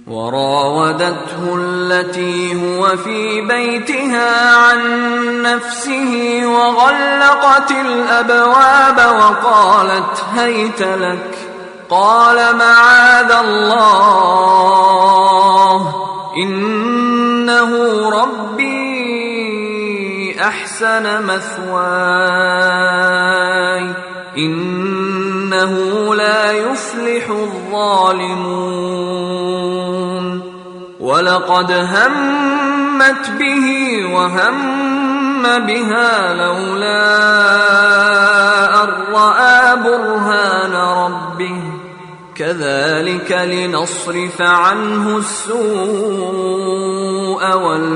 وراودته التي هو في بيتها عن نفسه وغلقت الأبواب وقالت هيت لك. قال معاذ الله إنه ربي أحسن مثواي إنه لا يفلح الظالمون. ولقد همت به وهم بها لولا أن رأى برهان ربه كذلك لنصرف عنه السوء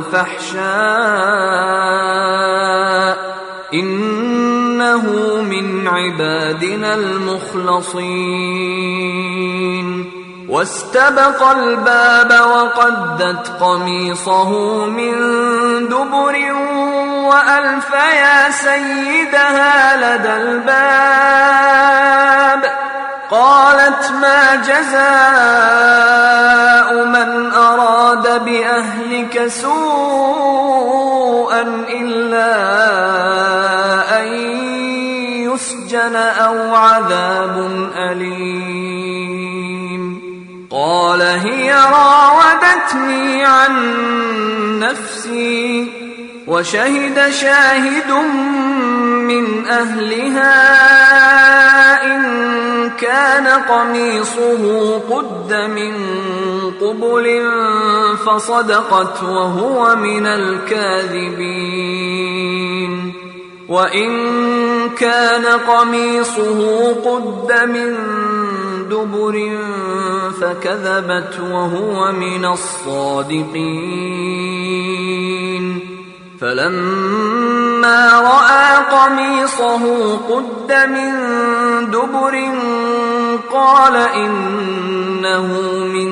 والفحشاء إنه من عبادنا المخلصين. واستبق الباب وقدت قميصه من دبر وألف يا سيدها لدى الباب. قالت ما جزاء من أراد بأهلك سوءا إلا أن يسجن أو عذاب أليم. قال هي راودتني عن نفسي وشهد شاهد من أهلها إن كان قميصه قد من قبل فصدقت وهو من الكاذبين. وإن كان قميصه قد من دبر فكذبت وهو من الصادقين. فلما رأى قميصه قد من دبر قال إنه من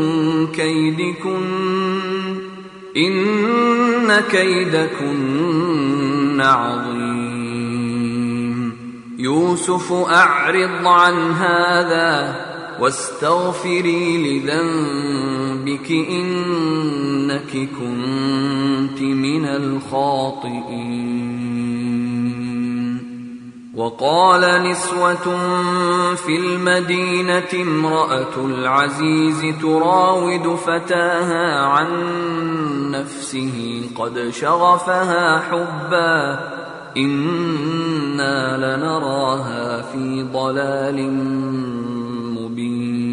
كيدكن إن كيدكن عظيم. يوسف أعرض عن هذا واستغفري لذنبك إنك كنت من الخاطئين. وقال نسوة في المدينة امرأة العزيز تراود فتاها عن نفسه قد شغفها حبا إنا لنراها في ضلال مبين.